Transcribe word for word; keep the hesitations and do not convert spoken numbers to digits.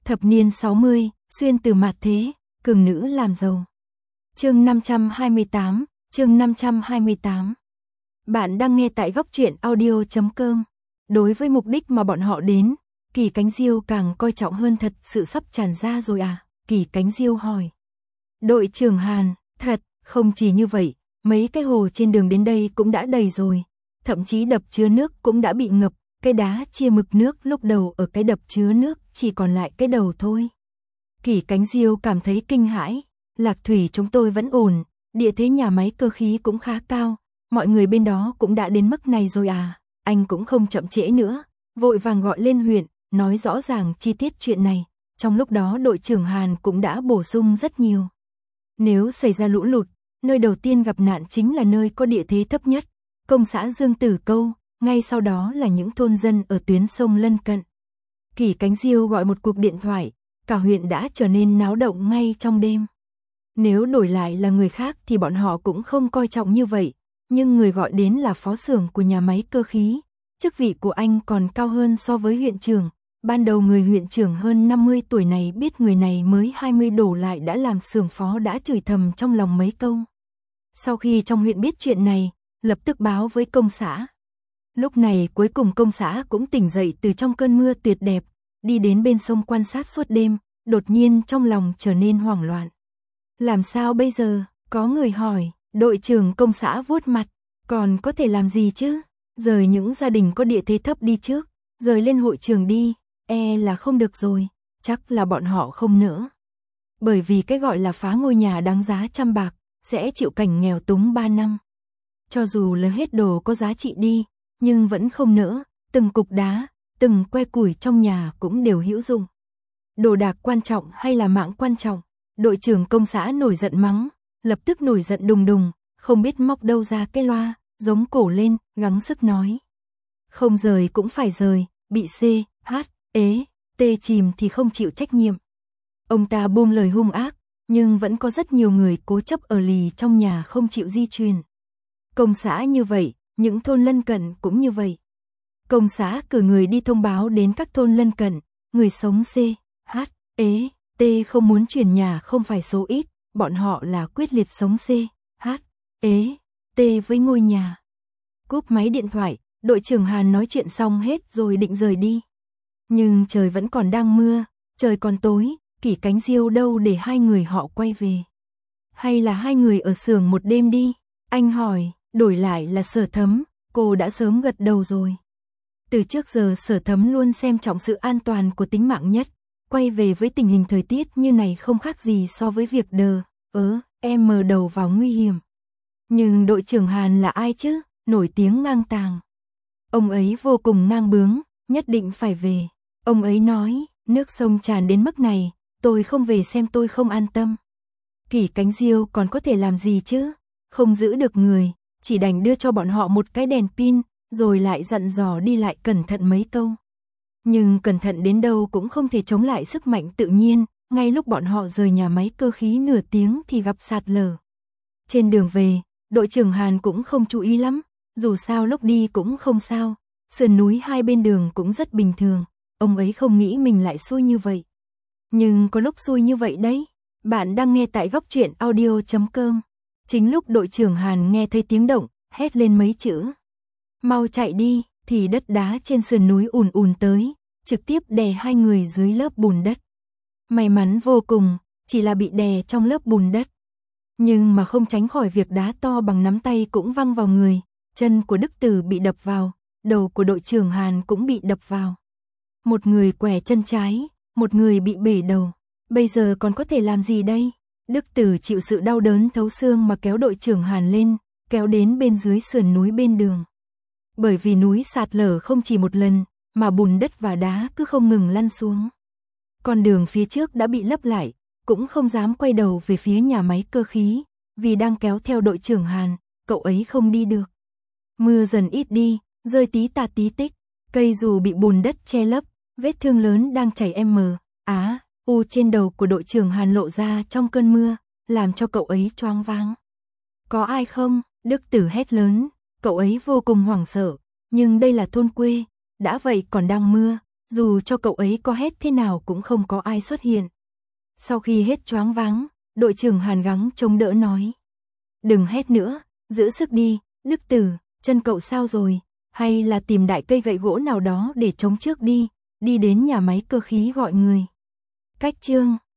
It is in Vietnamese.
Thập niên sáu mươi, xuyên từ mạt thế, cường nữ làm giàu. Chương năm trăm hai mươi tám, chương năm trăm hai mươi tám. Bạn đang nghe tại góc truyện audio chấm com. Đối với mục đích mà bọn họ đến, Kỳ Cánh Diêu càng coi trọng hơn thật sự sắp tràn ra rồi à? Kỳ Cánh Diêu hỏi. Đội trưởng Hàn, thật, không chỉ như vậy, mấy cái hồ trên đường đến đây cũng đã đầy rồi, thậm chí đập chứa nước cũng đã bị ngập, cái đá chia mực nước lúc đầu ở cái đập chứa nước chỉ còn lại cái đầu thôi. Kỳ Cánh Diêu cảm thấy kinh hãi, Lạc Thủy chúng tôi vẫn ổn, địa thế nhà máy cơ khí cũng khá cao, mọi người bên đó cũng đã đến mức này rồi à? Anh cũng không chậm trễ nữa, vội vàng gọi lên huyện, nói rõ ràng chi tiết chuyện này. Trong lúc đó đội trưởng Hàn cũng đã bổ sung rất nhiều. Nếu xảy ra lũ lụt, nơi đầu tiên gặp nạn chính là nơi có địa thế thấp nhất, công xã Dương Tử Câu, ngay sau đó là những thôn dân ở tuyến sông lân cận. Kỳ Cánh Diêu gọi một cuộc điện thoại, cả huyện đã trở nên náo động ngay trong đêm. Nếu đổi lại là người khác thì bọn họ cũng không coi trọng như vậy, nhưng người gọi đến là phó xưởng của nhà máy cơ khí, chức vị của anh còn cao hơn so với huyện trưởng. Ban đầu người huyện trưởng hơn năm mươi tuổi này biết người này mới hai mươi đổ lại đã làm xưởng phó đã chửi thầm trong lòng mấy câu. Sau khi trong huyện biết chuyện này, lập tức báo với công xã. Lúc này cuối cùng công xã cũng tỉnh dậy từ trong cơn mưa tuyệt đẹp, đi đến bên sông quan sát suốt đêm, đột nhiên trong lòng trở nên hoảng loạn. Làm sao bây giờ? Có người hỏi, đội trưởng công xã vuốt mặt, còn có thể làm gì chứ? Rời những gia đình có địa thế thấp đi trước, rời lên hội trường đi. E là không được rồi, chắc là bọn họ không nỡ. Bởi vì cái gọi là phá ngôi nhà đáng giá trăm bạc, sẽ chịu cảnh nghèo túng ba năm. Cho dù là hết đồ có giá trị đi, nhưng vẫn không nỡ, từng cục đá, từng que củi trong nhà cũng đều hữu dụng. Đồ đạc quan trọng hay là mạng quan trọng? Đội trưởng công xã nổi giận mắng, lập tức nổi giận đùng đùng, không biết móc đâu ra cái loa, giống cổ lên, gắng sức nói. Không rời cũng phải rời, bị C, H, ế, tê chìm thì không chịu trách nhiệm. Ông ta buông lời hung ác, nhưng vẫn có rất nhiều người cố chấp ở lì trong nhà không chịu di chuyển. Công xã như vậy, những thôn lân cận cũng như vậy. Công xã cử người đi thông báo đến các thôn lân cận, người sống C, H, ế, T không muốn chuyển nhà không phải số ít, bọn họ là quyết liệt sống C, H, ế, T với ngôi nhà. Cúp máy điện thoại, đội trưởng Hàn nói chuyện xong hết rồi định rời đi. Nhưng trời vẫn còn đang mưa, trời còn tối, Kỳ Cánh Diêu đâu để hai người họ quay về. Hay là hai người ở xưởng một đêm đi? Anh hỏi, đổi lại là Sở Thấm, cô đã sớm gật đầu rồi. Từ trước giờ Sở Thấm luôn xem trọng sự an toàn của tính mạng nhất, quay về với tình hình thời tiết như này không khác gì so với việc đờ, ớ, em mờ đầu vào nguy hiểm. Nhưng đội trưởng Hàn là ai chứ, nổi tiếng ngang tàng. Ông ấy vô cùng ngang bướng, nhất định phải về. Ông ấy nói, nước sông tràn đến mức này, tôi không về xem tôi không an tâm. Kỳ Cánh Diêu còn có thể làm gì chứ? Không giữ được người, chỉ đành đưa cho bọn họ một cái đèn pin, rồi lại dặn dò đi lại cẩn thận mấy câu. Nhưng cẩn thận đến đâu cũng không thể chống lại sức mạnh tự nhiên, ngay lúc bọn họ rời nhà máy cơ khí nửa tiếng thì gặp sạt lở. Trên đường về, đội trưởng Hàn cũng không chú ý lắm, dù sao lúc đi cũng không sao, sườn núi hai bên đường cũng rất bình thường. Ông ấy không nghĩ mình lại xui như vậy. Nhưng có lúc xui như vậy đấy. Bạn đang nghe tại góc truyện audio chấm com. Chính lúc đội trưởng Hàn nghe thấy tiếng động, hét lên mấy chữ. Mau chạy đi, thì đất đá trên sườn núi ùn ùn tới, trực tiếp đè hai người dưới lớp bùn đất. May mắn vô cùng, chỉ là bị đè trong lớp bùn đất. Nhưng mà không tránh khỏi việc đá to bằng nắm tay cũng văng vào người, chân của Đức Tử bị đập vào, đầu của đội trưởng Hàn cũng bị đập vào. Một người quẻ chân trái, một người bị bể đầu. Bây giờ còn có thể làm gì đây? Đức Tử chịu sự đau đớn thấu xương mà kéo đội trưởng Hàn lên, kéo đến bên dưới sườn núi bên đường. Bởi vì núi sạt lở không chỉ một lần, mà bùn đất và đá cứ không ngừng lăn xuống. Con đường phía trước đã bị lấp lại, cũng không dám quay đầu về phía nhà máy cơ khí, vì đang kéo theo đội trưởng Hàn, cậu ấy không đi được. Mưa dần ít đi, rơi tí tà tí tích, cây dù bị bùn đất che lấp, vết thương lớn đang chảy m, á, u trên đầu của đội trưởng Hàn lộ ra trong cơn mưa, làm cho cậu ấy choáng váng. Có ai không? Đức Tử hét lớn, cậu ấy vô cùng hoảng sợ, nhưng đây là thôn quê, đã vậy còn đang mưa, dù cho cậu ấy có hét thế nào cũng không có ai xuất hiện. Sau khi hết choáng váng, đội trưởng Hàn gắng chống đỡ nói. Đừng hét nữa, giữ sức đi, Đức Tử, chân cậu sao rồi, hay là tìm đại cây gậy gỗ nào đó để chống trước đi, đi đến nhà máy cơ khí gọi người. Cách chương